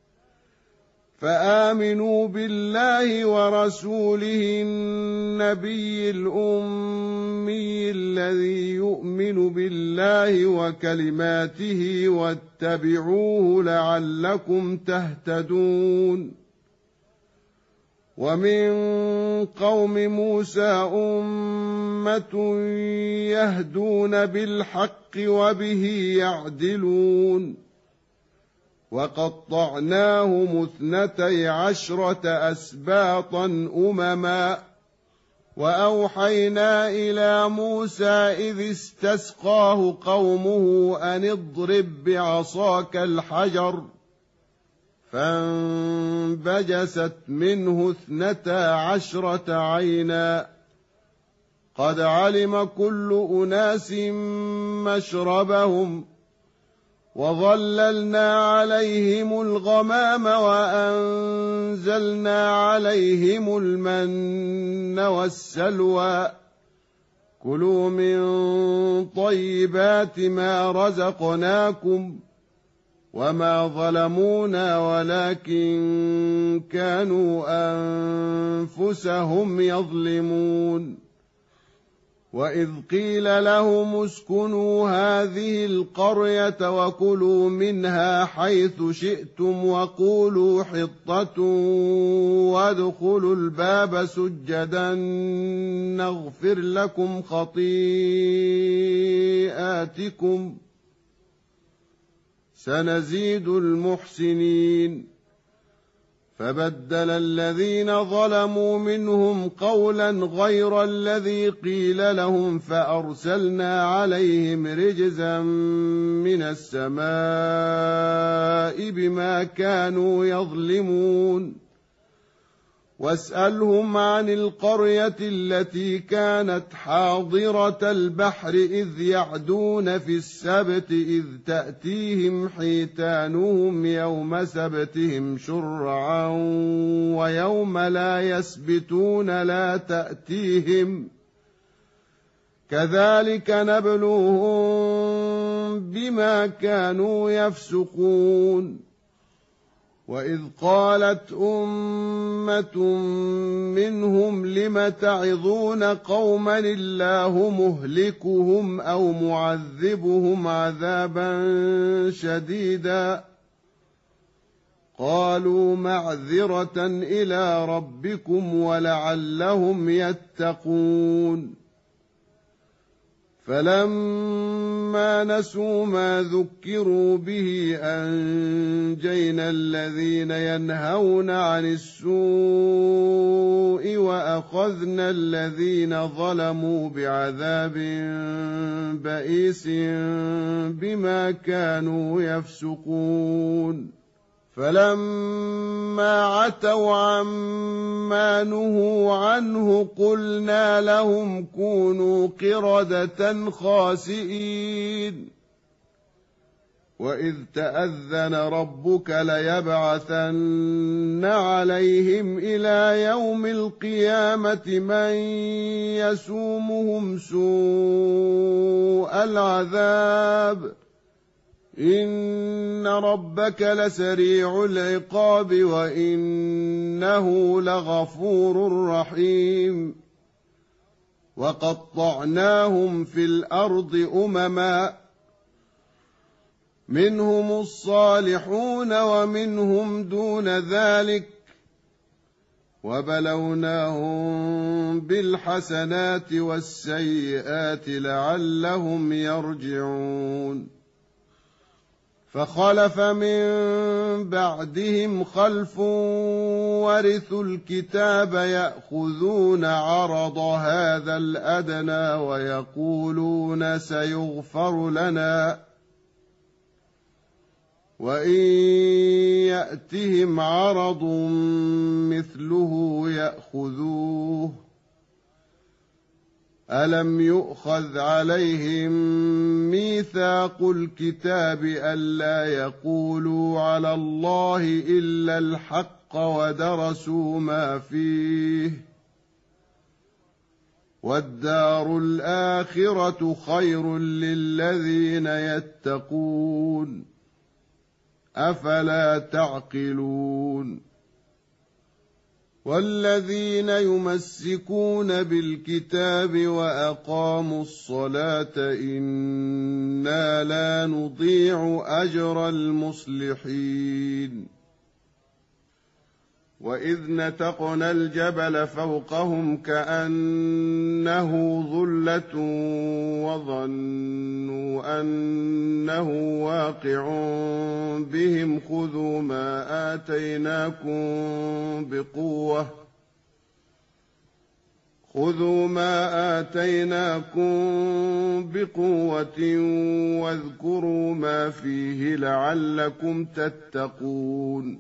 فآمنوا بالله ورسوله النبي الأمي الذي يؤمن بالله وكلماته واتبعوه لعلكم تهتدون ومن قوم موسى أمة يهدون بالحق وبه يعدلون وقطعناهم اثنتي عشرة أسباطا أمما وأوحينا إلى موسى إذ استسقاه قومه أن اضرب بعصاك الحجر فانبجست منه اثنتا عشرة عينا قد علم كل أناس مشربهم وظللنا عليهم الغمام وأنزلنا عليهم المن والسلوى كلوا من طيبات ما رزقناكم وما ظلمونا ولكن كانوا أنفسهم يظلمون وإذ قيل لهم اسكنوا هذه القرية وكلوا منها حيث شئتم وقولوا حطة وادخلوا الباب سجدا نغفر لكم خطيئاتكم سنزيد المحسنين فبدل الذين ظلموا منهم قولا غير الذي قيل لهم فأرسلنا عليهم رجزا من السماء بما كانوا يظلمون واسألهم عن القرية التي كانت حاضرة البحر إذ يعدون في السبت إذ تأتيهم حيتانهم يوم سبتهم شرعا ويوم لا يسبتون لا تأتيهم كذلك نبلوهم بما كانوا يفسقون وإذ قالت أمة منهم لم تعظون قوما الله مهلكهم أو معذبهم عذابا شديدا قالوا معذرة إلى ربكم ولعلهم يتقون فلما نسوا ما ذكروا به أنجينا الذين ينهون عن السوء وأخذنا الذين ظلموا بعذاب بئيس بما كانوا يفسقون فلما عتوا عما نهوا عنه قلنا لهم كونوا قردة خاسئين وإذ تأذن ربك ليبعثن عليهم إلى يوم القيامة من يسومهم سوء العذاب إن ربك لسريع العقاب وإنه لغفور رحيم وقطعناهم في الأرض أمما منهم الصالحون ومنهم دون ذلك وبلوناهم بالحسنات والسيئات لعلهم يرجعون فخلف من بعدهم خلف ورثوا الكتاب يأخذون عرض هذا الأدنى ويقولون سيغفر لنا وإن يأتهم عرض مثله يأخذوه ألم يؤخذ عليهم ميثاق الكتاب ألا يقولوا على الله إلا الحق ودرسوا ما فيه والدار الآخرة خير للذين يتقون أفلا تعقلون والذين يمسكون بالكتاب وأقاموا الصلاة إنا لا نضيع أجر المصلحين وإذ نتقنا الجبل فوقهم كأنه ظلة وظنوا أنه واقع بهم خذوا ما آتيناكم بقوة خذوا ما آتيناكم بقوة واذكروا ما فيه لعلكم تتقون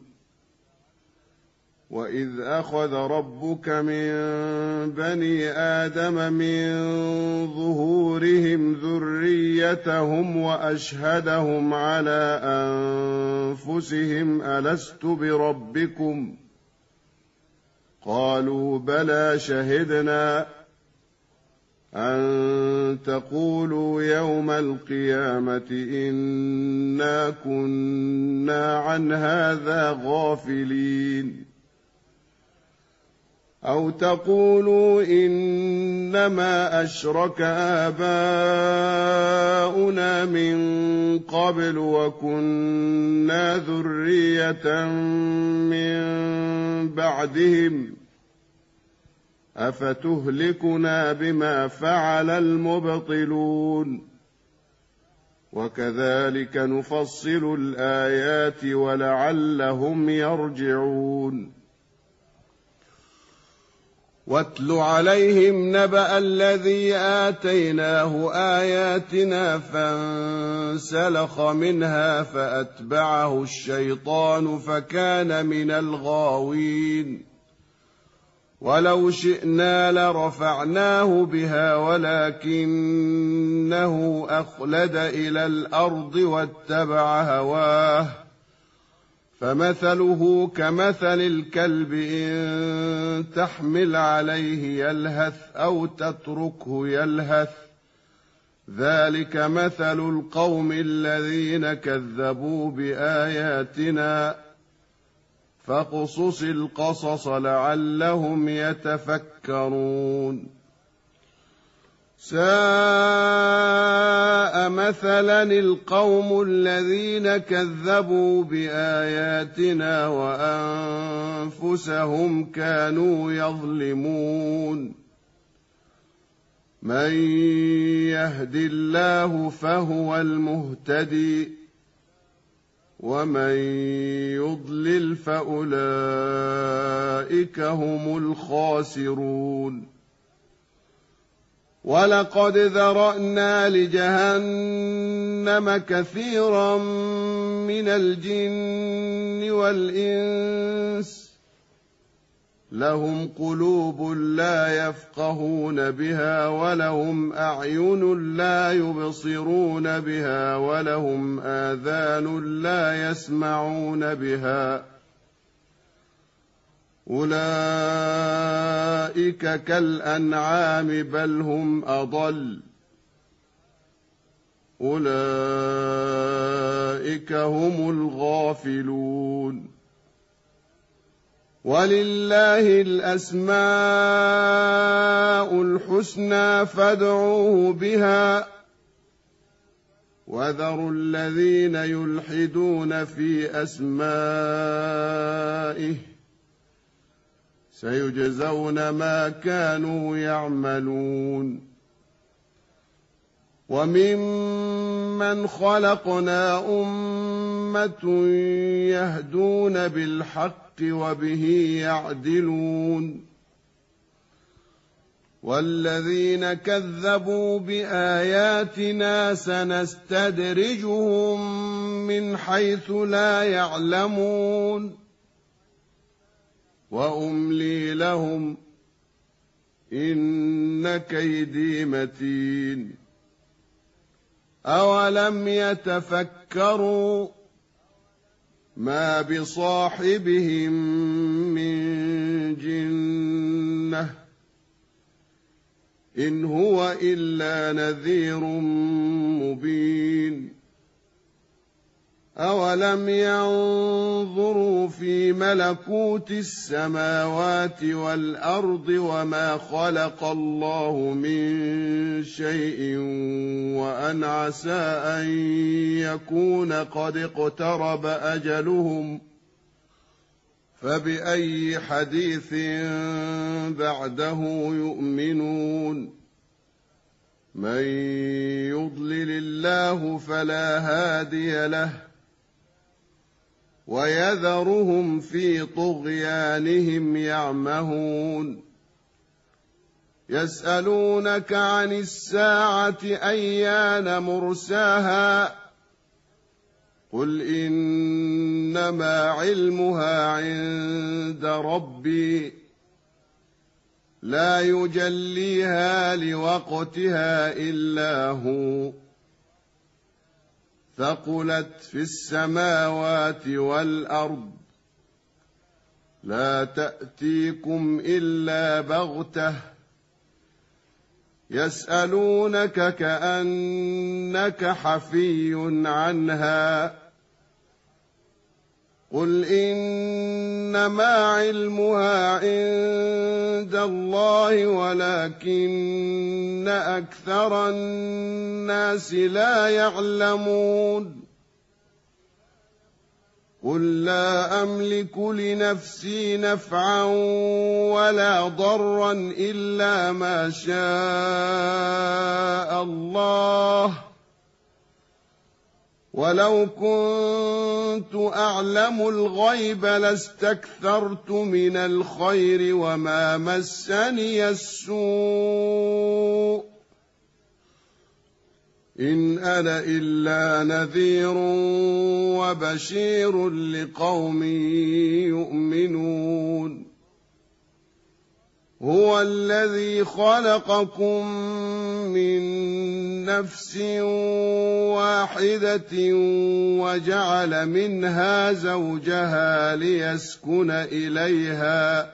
وإذ أخذ ربك من بني آدم من ظهورهم ذريتهم وأشهدهم على أنفسهم ألست بربكم قالوا بلى شهدنا أن تقولوا يوم القيامة إنا كنا عن هذا غافلين أو تقولوا إنما أشرك آباؤنا من قبل وكنا ذرية من بعدهم أفتهلكنا بما فعل المبطلون وكذلك نفصل الآيات ولعلهم يرجعون واتل عليهم نبأ الذي آتيناه آياتنا فانسلخ منها فأتبعه الشيطان فكان من الغاوين ولو شئنا لرفعناه بها ولكنه أخلد إلى الأرض واتبع هواه فمثله كمثل الكلب إن تحمل عليه يلهث أو تتركه يلهث ذلك مثل القوم الذين كذبوا بآياتنا فاقصص القصص لعلهم يتفكرون ساء مثلا القوم الذين كذبوا بآياتنا وأنفسهم كانوا يظلمون من يهد الله فهو المهتدي ومن يضلل فأولئك هم الخاسرون ولقد ذرأنا لجهنم كثيرا من الجن والإنس لهم قلوب لا يفقهون بها ولهم أعين لا يبصرون بها ولهم آذان لا يسمعون بها أولئك كالأنعام بل هم أضل أولئك هم الغافلون ولله الأسماء الحسنى فادعوه بها وذروا الذين يلحدون في أسمائه سيجزون ما كانوا يعملون وممن خلقنا أمة يهدون بالحق وبه يعدلون والذين كذبوا بآياتنا سنستدرجهم من حيث لا يعلمون وأملي لهم إن كيدي متين أولم يتفكروا ما بصاحبهم من جنة إن هو إلا نذير مبين أولم ينظروا في ملكوت السماوات والأرض وما خلق الله من شيء وأن عسى أن يكون قد اقترب أجلهم فبأي حديث بعده يؤمنون من يضلل الله فلا هادي له ويذرهم في طغيانهم يعمهون يسألونك عن الساعة أيان مرساها قل إنما علمها عند ربي لا يجليها لوقتها إلا هو ثقلت في السماوات والأرض لا تأتيكم إلا بغتة يسألونك كأنك حفي عنها قل إنما علمها عند الله ولكن أكثر الناس لا يعلمون قل لا أملك لنفسي نفعا ولا ضرا إلا ما شاء الله ولو كنت أعلم الغيب لاستكثرت من الخير وما مسني السوء إن أنا إلا نذير وبشير لقوم يؤمنون هو الذي خلقكم من نفس واحدة وجعل منها زوجها ليسكن إليها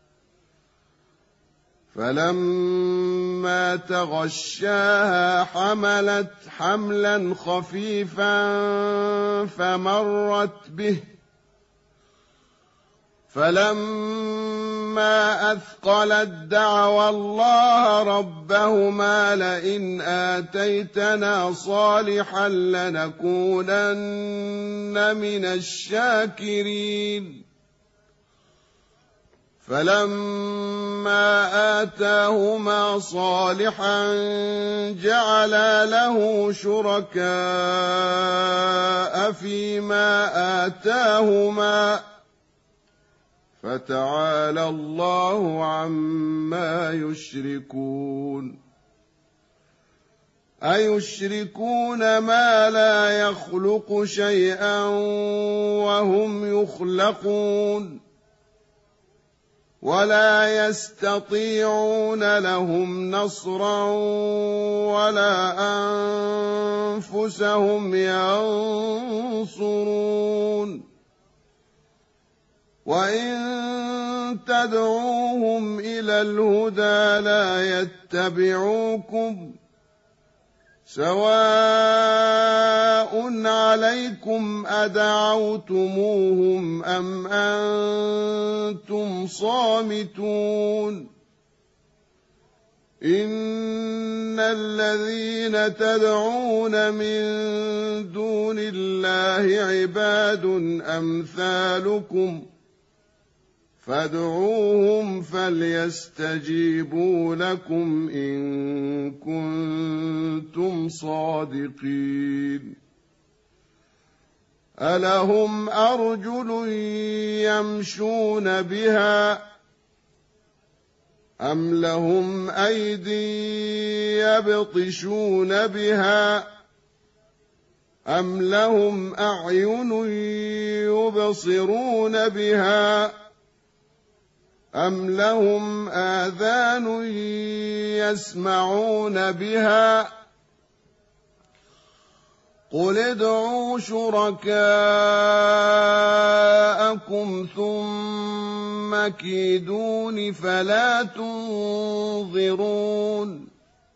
فلما تغشاها حملت حملا خفيفا فمرت به فلما أثقلت دعوا الله ربهما لئن آتيتنا صالحا لنكونن من الشاكرين فلما آتاهما صالحا جعلا له شركاء فيما آتاهما فتعالى الله عما يشركون أيشركون ما لا يخلق شيئا وهم يخلقون ولا يستطيعون لهم نصرا ولا أنفسهم ينصرون وإن تدعوهم إلى الهدى لا يتبعوكم سواء عليكم أدعوتموهم أم أنتم صامتون إن الذين تدعون من دون الله عباد أمثالكم فادعوهم فليستجيبوا لكم إن كنتم صادقين ألهم أرجل يمشون بها أم لهم أيدي يبطشون بها أم لهم أعين يبصرون بها أم لهم آذان يسمعون بها قل ادعوا شركاءكم ثم كيدون فلا تنظرون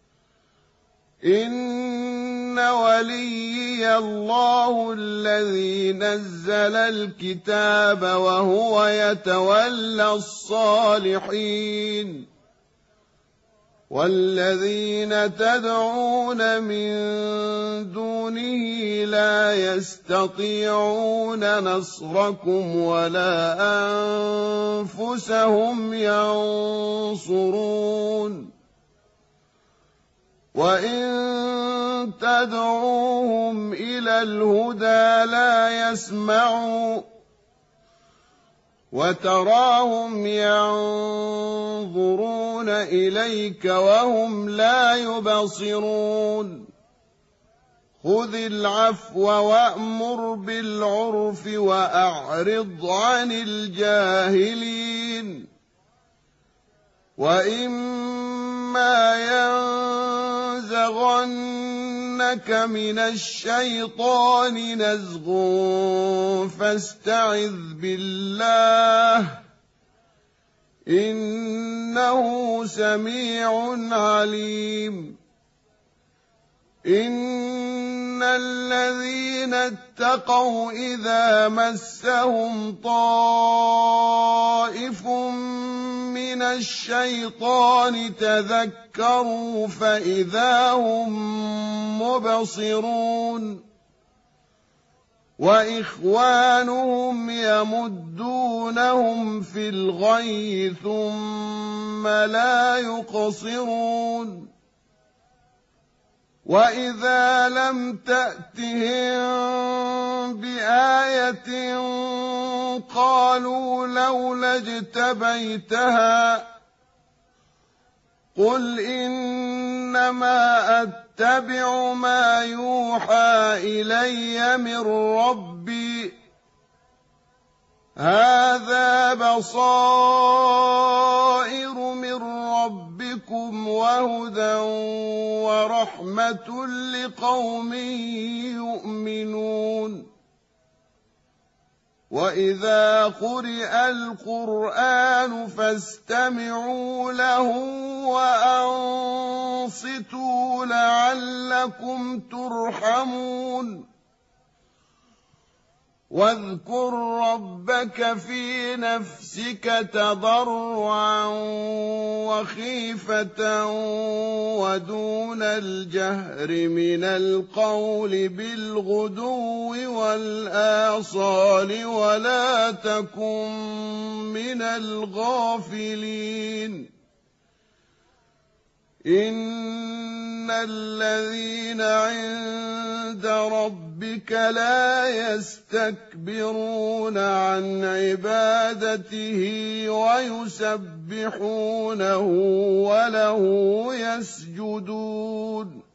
إن وليي الله الذي نزل الكتاب وهو يتولى الصالحين والذين تدعون من دونه لا يستطيعون نصركم ولا أنفسهم ينصرون وإن تدعوهم إلى الهدى لا يسمعوا وتراهم ينظرون إليك وهم لا يبصرون خذ العفو وأمر بالعرف وأعرض عن الجاهلين وإما ينزغنك من الشيطان نزغ فاستعذ بالله إنه سميع عليم إن الذين اتقوا إذا مسهم طائف من الشيطان تذكروا فإذا هم مبصرون وإخوانهم يمدونهم في الغي ثم لا يقصرون وإذا لم تأتهم بآية قالوا لولا اجتبيتها قل إنما أتبع ما يوحى إلي من ربي هذا بصائر من ربكم وهدى ورحمة لقوم يؤمنون وإذا قرئ القرآن فاستمعوا له وأنصتوا لعلكم ترحمون واذكر ربك في نفسك تضرعا وخيفة ودون الجهر من القول بالغدو والآصال ولا تكن من الغافلين إن الذين عند ربك لا يستكبرون عن عبادته ويسبحونه وله يسجدون